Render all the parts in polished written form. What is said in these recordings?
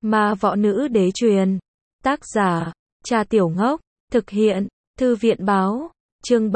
Ma võ nữ đế truyền. Tác giả, Cha Tiểu Ngốc. Thực hiện, Thư viện báo. Chương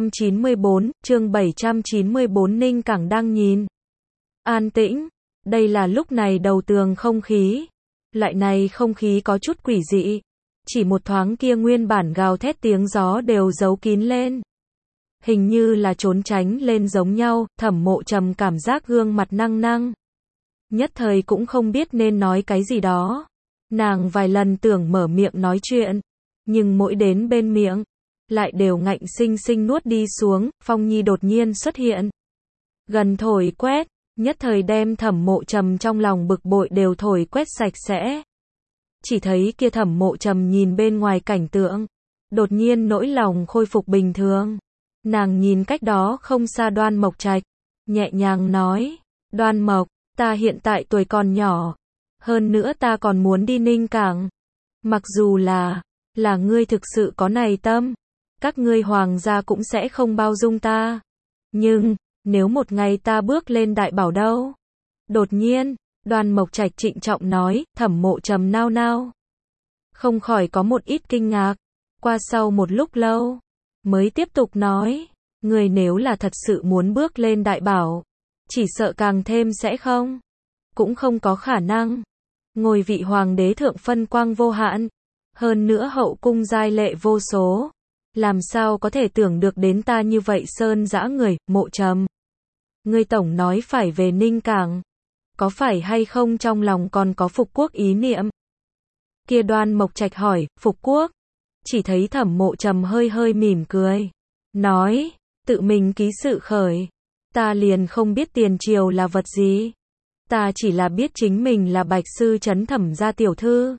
794, Ninh Cảng đang nhìn. An tĩnh. Đây là lúc này đầu tường không khí. Loại này không khí có chút quỷ dị. Chỉ một thoáng kia nguyên bản gào thét tiếng gió đều giấu kín lên. Hình như là trốn tránh lên giống nhau, Thẩm Mộ Trầm cảm giác gương mặt năng năng. Nhất thời cũng không biết nên nói cái gì đó. Nàng vài lần tưởng mở miệng nói chuyện, nhưng mỗi đến bên miệng, lại đều ngạnh sinh sinh nuốt đi xuống. Phong Nhi đột nhiên xuất hiện. Gần thổi quét, nhất thời đem Thẩm Mộ Trầm trong lòng bực bội đều thổi quét sạch sẽ. Chỉ thấy kia Thẩm Mộ Trầm nhìn bên ngoài cảnh tượng, đột nhiên nỗi lòng khôi phục bình thường. Nàng nhìn cách đó không xa Đoan Mộc Trạch, nhẹ nhàng nói, Đoan Mộc, ta hiện tại tuổi còn nhỏ, hơn nữa ta còn muốn đi Ninh Cảng. Mặc dù là ngươi thực sự có này tâm, các ngươi hoàng gia cũng sẽ không bao dung ta. Nhưng, nếu một ngày ta bước lên đại bảo đâu? Đột nhiên, Đoan Mộc Trạch trịnh trọng nói. Thẩm Mộ Trầm nao nao, không khỏi có một ít kinh ngạc. Qua sau một lúc lâu, mới tiếp tục nói, người nếu là thật sự muốn bước lên đại bảo, chỉ sợ càng thêm sẽ không, cũng không có khả năng. Ngôi vị hoàng đế thượng phân quang vô hạn, hơn nữa hậu cung giai lệ vô số, làm sao có thể tưởng được đến ta như vậy sơn dã người. Mộ Trầm, ngươi tổng nói phải về Ninh Cảng, có phải hay không trong lòng còn có phục quốc ý niệm? Kia Đoan Mộc Trạch hỏi. Phục quốc? Chỉ thấy Thẩm Mộ Trầm hơi hơi mỉm cười, nói, tự mình ký sự khởi, ta liền không biết tiền triều là vật gì, ta chỉ là biết chính mình là Bạch Sư Trấn Thẩm gia tiểu thư.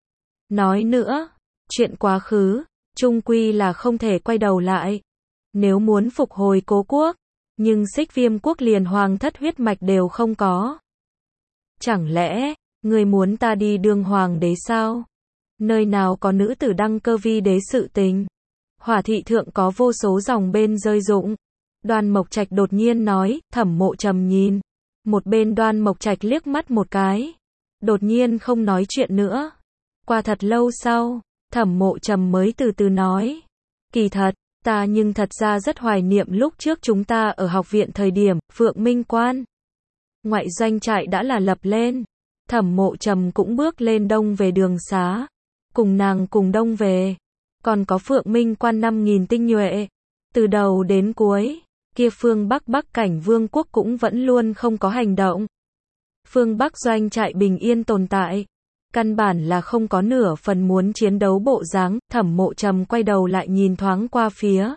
Nói nữa, chuyện quá khứ, chung quy là không thể quay đầu lại. Nếu muốn phục hồi cố quốc, nhưng Xích Viêm quốc liền hoàng thất huyết mạch đều không có. Chẳng lẽ, người muốn ta đi đương hoàng đế sao? Nơi nào có nữ tử đăng cơ vi đế sự tình? Hỏa thị thượng có vô số dòng bên rơi rụng. Đoan Mộc Trạch đột nhiên nói. Thẩm Mộ Trầm nhìn một bên Đoan Mộc Trạch liếc mắt một cái, đột nhiên không nói chuyện nữa. Qua thật lâu sau, Thẩm Mộ Trầm mới từ từ nói, kỳ thật, ta nhưng thật ra rất hoài niệm lúc trước chúng ta ở học viện thời điểm, Phượng Minh Quan ngoại doanh trại đã là lập lên. Thẩm Mộ Trầm cũng bước lên đông về đường xá, cùng nàng cùng đông về. Còn có Phượng Minh Quan 5.000 tinh nhuệ, từ đầu đến cuối, kia phương Bắc cảnh vương quốc cũng vẫn luôn không có hành động. Phương Bắc doanh trại bình yên tồn tại, căn bản là không có nửa phần muốn chiến đấu bộ dáng. Thẩm Mộ Trầm quay đầu lại nhìn thoáng qua phía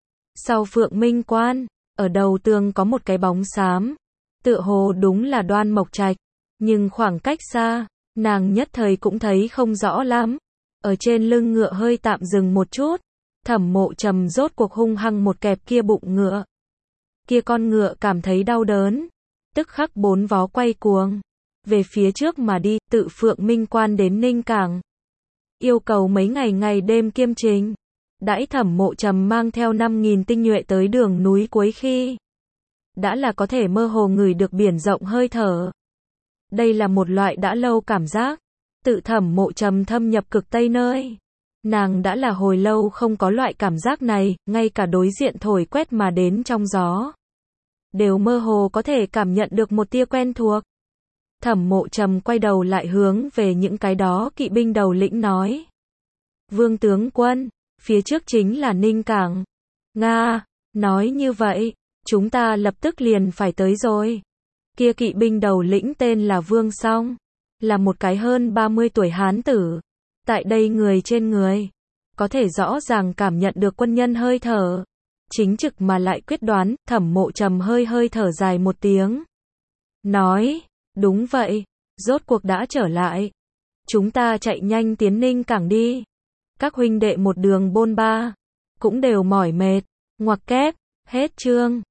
sau Phượng Minh Quan, ở đầu tường có một cái bóng xám, tựa hồ đúng là Đoan Mộc Trạch, nhưng khoảng cách xa, nàng nhất thời cũng thấy không rõ lắm. Ở trên lưng ngựa hơi tạm dừng một chút, Thẩm Mộ Trầm rốt cuộc hung hăng một kẹp kia bụng ngựa. Kia con ngựa cảm thấy đau đớn, tức khắc bốn vó quay cuồng về phía trước mà đi. Tự Phượng Minh Quan đến Ninh Cảng, yêu cầu mấy ngày đêm kiêm trình. Đãi Thẩm Mộ Trầm mang theo 5.000 tinh nhuệ tới đường núi cuối khi, đã là có thể mơ hồ ngửi được biển rộng hơi thở. Đây là một loại đã lâu cảm giác. Tự Thẩm Mộ Trầm thâm nhập cực Tây nơi, nàng đã là hồi lâu không có loại cảm giác này. Ngay cả đối diện thổi quét mà đến trong gió, đều mơ hồ có thể cảm nhận được một tia quen thuộc. Thẩm Mộ Trầm quay đầu lại hướng về những cái đó kỵ binh đầu lĩnh nói, Vương tướng quân, phía trước chính là Ninh Cảng. Nga, nói như vậy, chúng ta lập tức liền phải tới rồi. Kia kỵ binh đầu lĩnh tên là Vương Song, là một cái hơn 30 tuổi hán tử. Tại đây người trên người, có thể rõ ràng cảm nhận được quân nhân hơi thở, chính trực mà lại quyết đoán. Thẩm Mộ Trầm hơi thở dài một tiếng, nói, đúng vậy, rốt cuộc đã trở lại. Chúng ta chạy nhanh tiến Ninh Cảng đi. Các huynh đệ một đường bôn ba, cũng đều mỏi mệt. Ngoặc kép, hết chương.